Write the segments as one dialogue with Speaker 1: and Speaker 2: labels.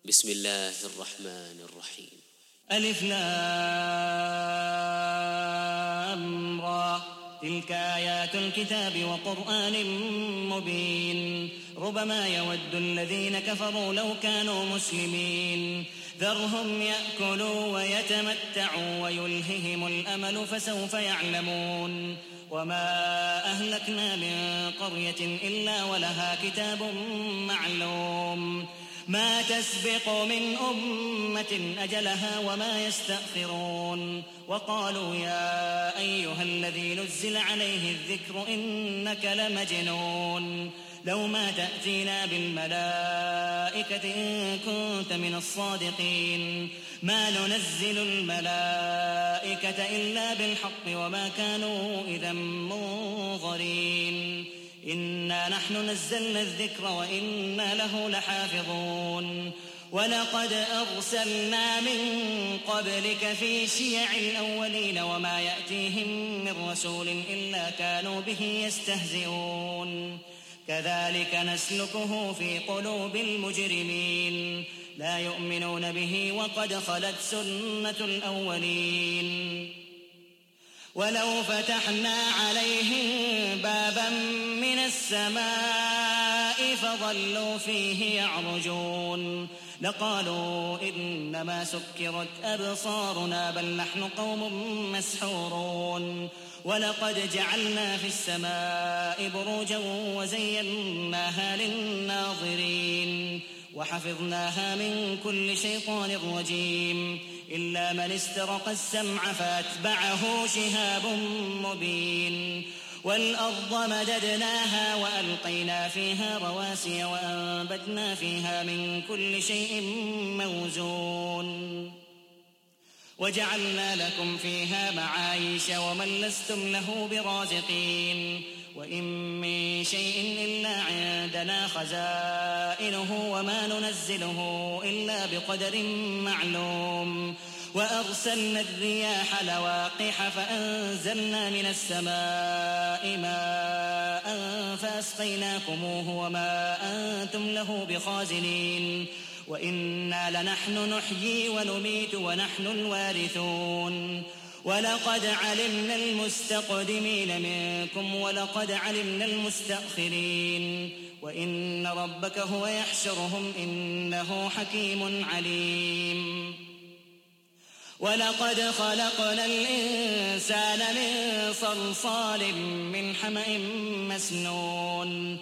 Speaker 1: بسم الله الرحمن الرحيم.
Speaker 2: ألف لام را تلك آيات الكتاب وقرآن مبين ربما يود الذين كفروا لو كانوا مسلمين ذرهم يأكلوا ويتمتعوا ويلههم الأمل فسوف يعلمون وما أهلكنا من قرية إلا ولها كتاب معلوم ما تسبق من أمة أجلها وما يستأخرون وقالوا يا أيها الذي نزل عليه الذكر إنك لمجنون لو ما تأتينا بالملائكة إن كنت من الصادقين ما ننزل الملائكة إلا بالحق وما كانوا إذا منظرين إنا نحن نزلنا الذكر وإنا له لحافظون ولقد أرسلنا من قبلك في شيع الأولين وما يأتيهم من رسول إلا كانوا به يستهزئون كذلك نسلكه في قلوب المجرمين لا يؤمنون به وقد خلت سنة الأولين ولو فتحنا عليهم بابا من السماء فظلوا فيه يعرجون لقالوا إنما سكرت أبصارنا بل نحن قوم مسحورون ولقد جعلنا في السماء بروجا وزيناها للناظرين وحفظناها من كل شيطان رجيم إلا من استرق السمع فأتبعه شهاب مبين والأرض مددناها وألقينا فيها رواسي وأنبتنا فيها من كل شيء موزون وجعلنا لكم فيها معايش ومن لستم له برازقين وإن من شيء إلا عندنا خزائنه وما ننزله إلا بقدر معلوم وأرسلنا الرياح لواقح فأنزلنا من السماء ماء فأسقيناكموه وما أنتم له بخازنين وإنا لنحن نحيي ونميت ونحن الوارثون ولقد علمنا المستقدمين منكم ولقد علمنا المستأخرين وإن ربك هو يحشرهم إنه حكيم عليم ولقد خلقنا الإنسان من صلصال من حمأ مسنون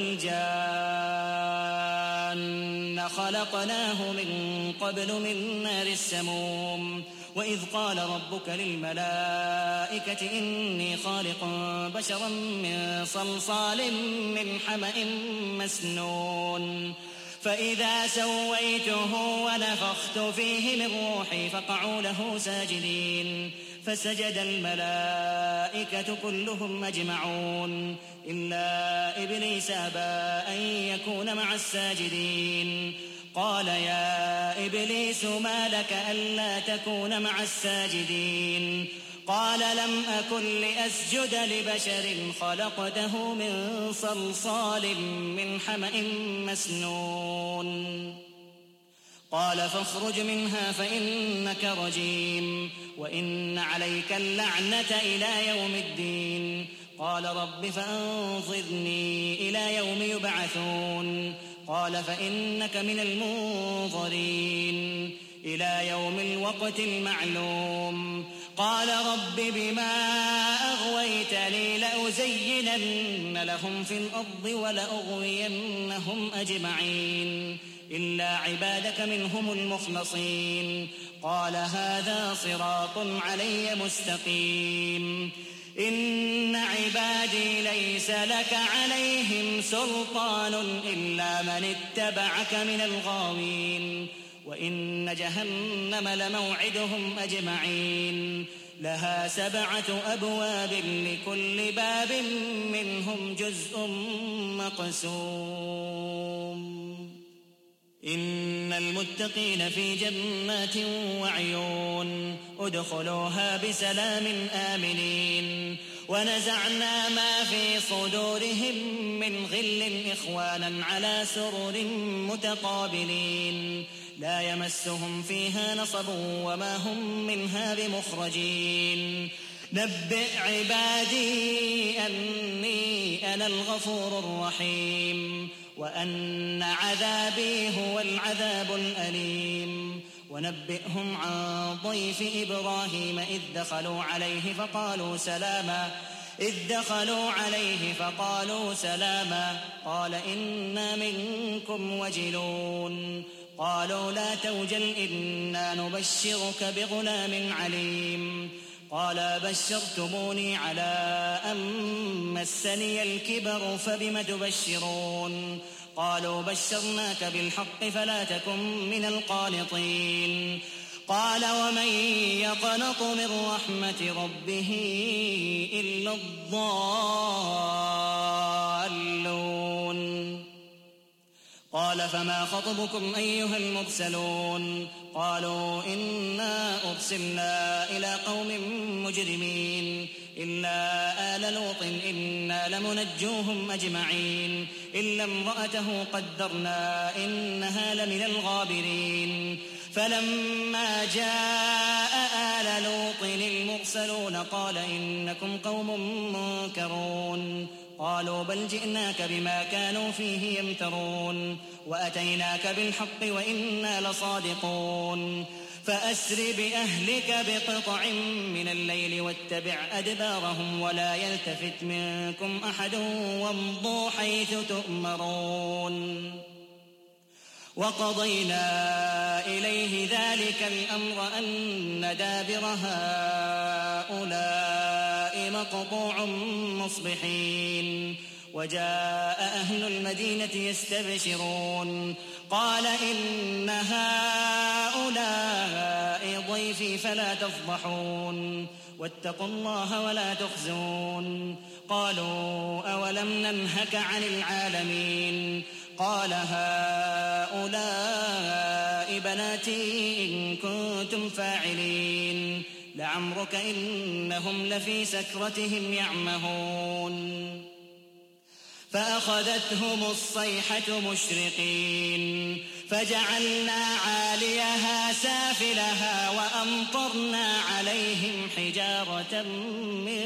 Speaker 2: والجان خلقناه من قبل من نار السموم وإذ قال ربك للملائكة إني خالق بشرا من صلصال من حمأ مسنون فإذا سويته ونفخت فيه من روحي فقعوا له ساجدين فسجد الملائكة كلهم أجمعون إلا إبليس أبى أن يكون مع الساجدين قال يا إبليس ما لك ألا تكون مع الساجدين قال لم أكن لأسجد لبشر خلقته من صلصال من حمأ مسنون قال فاخرج منها فإنك رجيم وإن عليك اللعنة إلى يوم الدين قال رب فأنظرني إلى يوم يبعثون قال فإنك من المنظرين إلى يوم الوقت المعلوم قال رب بما أغويتني لأزينن لهم في الأرض ولأغوينهم أجمعين إلا عبادك منهم المخلصين قال هذا صراط علي مستقيم إن عبادي ليس لك عليهم سلطان إلا من اتبعك من الغاوين وإن جهنم لموعدهم أجمعين لها 7 أبواب لكل باب منهم جزء مقسوم إن المتقين في جنات وعيون ادخلوها بسلام آمنين ونزعنا ما في صدورهم من غل إخوانا على سرر متقابلين لا يمسهم فيها نصب وما هم منها بمخرجين نبئ عبادي أني أنا الغفور الرحيم وأن عذابي هو العذاب الأليم ونبئهم عن ضيف إبراهيم إذ دخلوا عليه فقالوا سلاما قال إنا منكم وجلون قالوا لا توجل إنا نبشرك بغلام عليم قال بشرتموني على أن مسني الكبر فبم تبشرون قالوا بشرناك بالحق فلا تكن من القانطين قال ومن يقنط من رحمة ربه إلا الضالون قال فما خطبكم أيها المرسلون قالوا إنا أرسلنا إلى قوم مجرمين إلا آل لوط إنا لمنجوهم أجمعين إلا امرأته قدرنا إنها لمن الغابرين فلما جاء آل لوط المرسلون قال إنكم قوم منكرون قالوا بل جئناك بما كانوا فيه يمترون وأتيناك بالحق وإنا لصادقون فأسر بأهلك بقطع من الليل واتبع أدبارهم ولا يلتفت منكم أحد وامضوا حيث تؤمرون وقضينا إليه ذلك الأمر أن دابر هؤلاء مقطوع مصبحين وجاء أهل المدينة يستبشرون قال إن هؤلاء ضيفي فلا تفضحون واتقوا الله ولا تخزون قالوا أولم ننهك عن العالمين قال هؤلاء بناتي إن كنتم فاعلين لعمرك إنهم لفي سكرتهم يعمهون فأخذتهم الصيحة مشرقين فجعلنا عاليها سافلها وأمطرنا عليهم حجارة من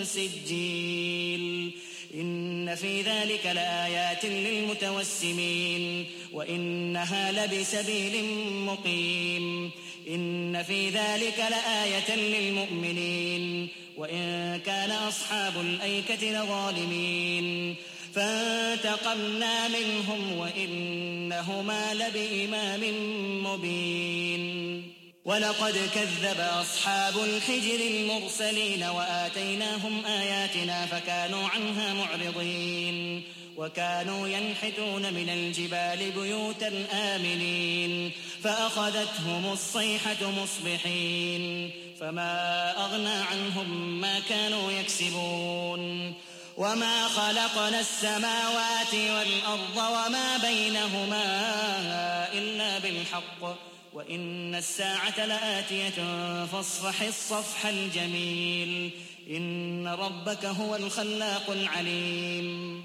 Speaker 2: سجيل إن في ذلك لآيات للمتوسمين وإنها لبسبيل مقيم إن في ذلك لآية للمؤمنين وإن كان أصحاب الأيكة لظالمين فانتقمنا منهم وإنهما لبإمام مبين ولقد كذب أصحاب الحجر المرسلين وآتيناهم آياتنا فكانوا عنها معرضين وكانوا ينحتون من الجبال بيوتا آمنين فأخذتهم الصيحة مصبحين فما أغنى عنهم ما كانوا يكسبون وما خلقنا السماوات والأرض وما بينهما إلا بالحق وإن الساعة لآتية فاصفح الصفح الجميل إن ربك هو الخلاق العليم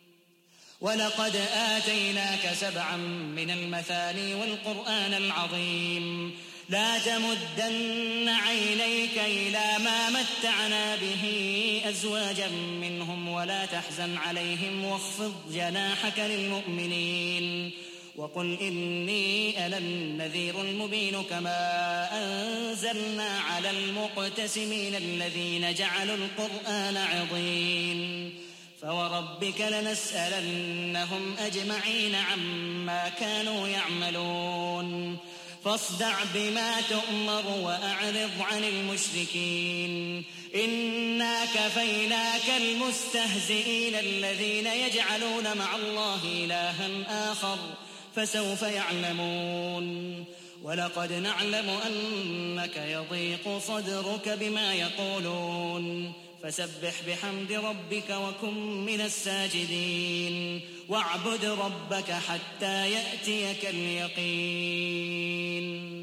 Speaker 2: ولقد آتيناك 7 من المثاني والقرآن العظيم لا تمدن عينيك إلى ما متعنا به أزواجا منهم ولا تحزن عليهم واخفض جناحك للمؤمنين وقل إني أنا النذير المبين كما أنزلنا على المقتسمين الذين جعلوا القرآن عضين فوربك لنسألنهم أجمعين عما كانوا يعملون فاصدع بما تؤمر وأعرض عن المشركين إنا كفيناك المستهزئين الذين يجعلون مع الله إلها آخر فسوف يعلمون ولقد نعلم أنك يضيق صدرك بما يقولون فسبح بحمد ربك وكن من الساجدين واعبد ربك حتى يأتيك اليقين